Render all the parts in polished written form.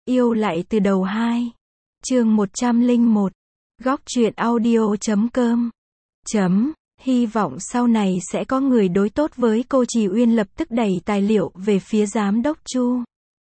Yêu lại từ đầu 2. Chương 101. Góc truyện audio.com. Hy vọng sau này sẽ có người đối tốt với cô. Trì Uyên lập tức đẩy tài liệu về phía giám đốc Chu.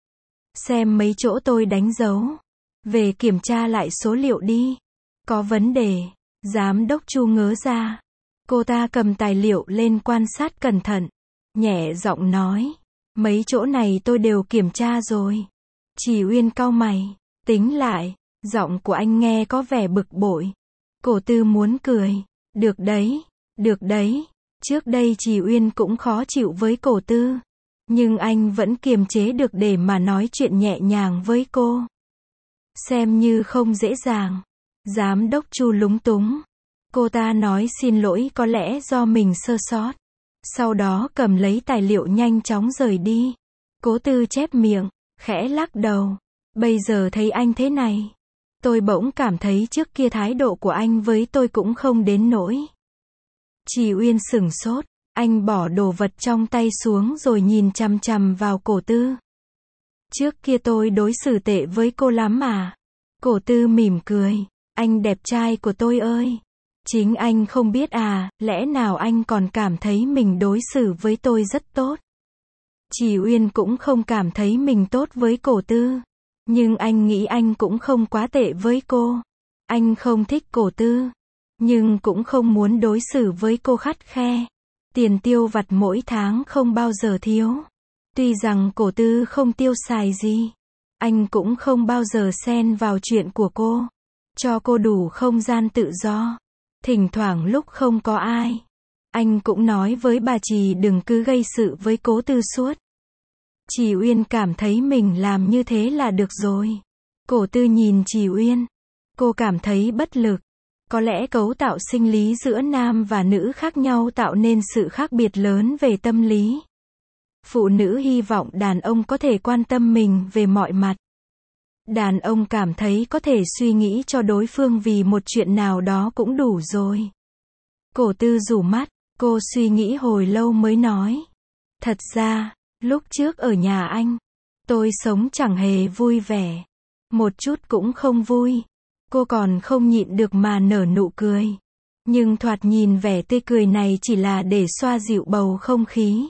Xem mấy chỗ tôi đánh dấu. Về kiểm tra lại số liệu đi. Có vấn đề. Giám đốc Chu ngớ ra. Cô ta cầm tài liệu lên quan sát cẩn thận. Nhẹ giọng nói. Mấy chỗ này tôi đều kiểm tra rồi. Trì Uyên cau mày. Tính lại. Giọng của anh nghe có vẻ bực bội. Cổ Tư muốn cười. Được đấy. Được đấy. Trước đây Trì Uyên cũng khó chịu với Cổ Tư. Nhưng anh vẫn kiềm chế được để mà nói chuyện nhẹ nhàng với cô. Xem như không dễ dàng. Giám đốc Chu lúng túng. Cô ta nói xin lỗi, có lẽ do mình sơ sót. Sau đó cầm lấy tài liệu nhanh chóng rời đi. Cố Tư chép miệng, khẽ lắc đầu. Bây giờ thấy anh thế này, tôi bỗng cảm thấy trước kia thái độ của anh với tôi cũng không đến nỗi. Trì Uyên sửng sốt, anh bỏ đồ vật trong tay xuống rồi nhìn chằm chằm vào Cổ Tư. Trước kia tôi đối xử tệ với cô lắm mà. Cổ Tư mỉm cười, anh đẹp trai của tôi ơi. Chính anh không biết à, lẽ nào anh còn cảm thấy mình đối xử với tôi rất tốt. Trì Uyên cũng không cảm thấy mình tốt với Cổ Tư. Nhưng anh nghĩ anh cũng không quá tệ với cô. Anh không thích Cổ Tư. Nhưng cũng không muốn đối xử với cô khắt khe. Tiền tiêu vặt mỗi tháng không bao giờ thiếu. Tuy rằng Cổ Tư không tiêu xài gì. Anh cũng không bao giờ xen vào chuyện của cô. Cho cô đủ không gian tự do. Thỉnh thoảng lúc không có ai, anh cũng nói với bà Trì đừng cứ gây sự với Cố Tư suốt. Trì Uyên cảm thấy mình làm như thế là được rồi. Cổ Tư nhìn Trì Uyên. Cô cảm thấy bất lực. Có lẽ cấu tạo sinh lý giữa nam và nữ khác nhau tạo nên sự khác biệt lớn về tâm lý. Phụ nữ hy vọng đàn ông có thể quan tâm mình về mọi mặt. Đàn ông cảm thấy có thể suy nghĩ cho đối phương vì một chuyện nào đó cũng đủ rồi. Cổ Tư rủ mắt, cô suy nghĩ hồi lâu mới nói. Thật ra, lúc trước ở nhà anh, tôi sống chẳng hề vui vẻ. Một chút cũng không vui. Cô còn không nhịn được mà nở nụ cười. Nhưng thoạt nhìn vẻ tươi cười này chỉ là để xoa dịu bầu không khí.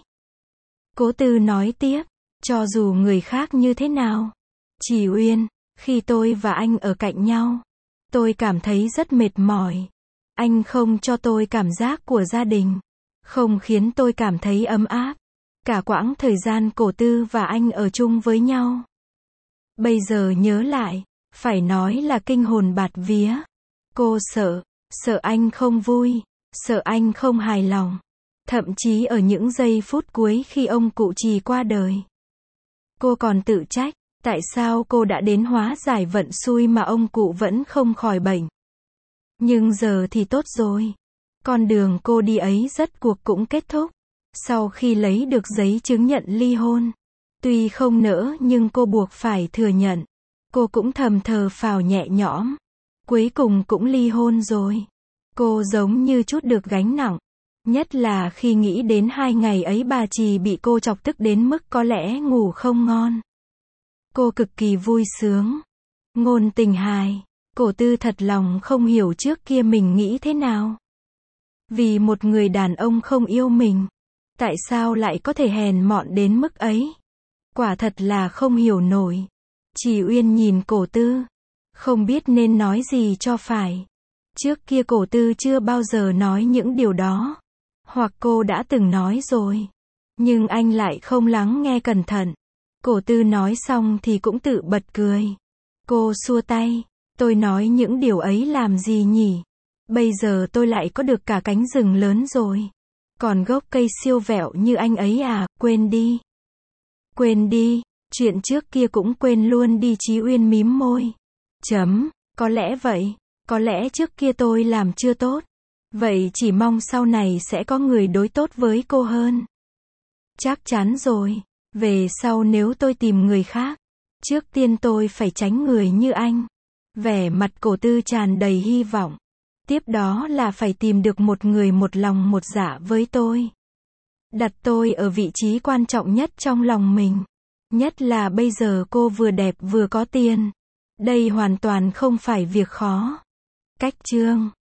Cố Tư nói tiếp, cho dù người khác như thế nào. Trì Uyên, khi tôi và anh ở cạnh nhau, tôi cảm thấy rất mệt mỏi. Anh không cho tôi cảm giác của gia đình, không khiến tôi cảm thấy ấm áp. Cả quãng thời gian Cổ Tư và anh ở chung với nhau. Bây giờ nhớ lại, phải nói là kinh hồn bạt vía. Cô sợ anh không vui, sợ anh không hài lòng. Thậm chí ở những giây phút cuối khi ông cụ Trì qua đời, cô còn tự trách. Tại sao cô đã đến hóa giải vận xui mà ông cụ vẫn không khỏi bệnh. Nhưng giờ thì tốt rồi. Con đường cô đi ấy rốt cuộc cũng kết thúc. Sau khi lấy được giấy chứng nhận ly hôn. Tuy không nỡ nhưng cô buộc phải thừa nhận. Cô cũng thầm thờ phào nhẹ nhõm. Cuối cùng cũng ly hôn rồi. Cô giống như chút được gánh nặng. Nhất là khi nghĩ đến 2 ngày ấy bà Trì bị cô chọc tức đến mức có lẽ ngủ không ngon. Cô cực kỳ vui sướng. Ngôn tình hài. Cổ Tư thật lòng không hiểu trước kia mình nghĩ thế nào. Vì một người đàn ông không yêu mình, tại sao lại có thể hèn mọn đến mức ấy? Quả thật là không hiểu nổi. Trì Uyên nhìn Cổ Tư, không biết nên nói gì cho phải. Trước kia Cổ Tư chưa bao giờ nói những điều đó. Hoặc cô đã từng nói rồi. Nhưng anh lại không lắng nghe cẩn thận. Cổ Tư nói xong thì cũng tự bật cười. Cô xua tay. Tôi nói những điều ấy làm gì nhỉ? Bây giờ tôi lại có được cả cánh rừng lớn rồi. Còn gốc cây siêu vẹo như anh ấy à, quên đi. Quên đi, chuyện trước kia cũng quên luôn đi. Trì Uyên mím môi. Có lẽ vậy, có lẽ trước kia tôi làm chưa tốt. Vậy chỉ mong sau này sẽ có người đối tốt với cô hơn. Chắc chắn rồi. Về sau nếu tôi tìm người khác, trước tiên tôi phải tránh người như anh. Vẻ mặt Cổ Tư tràn đầy hy vọng. Tiếp đó là phải tìm được một người một lòng một dạ với tôi. Đặt tôi ở vị trí quan trọng nhất trong lòng mình. Nhất là bây giờ cô vừa đẹp vừa có tiền. Đây hoàn toàn không phải việc khó. Cách chương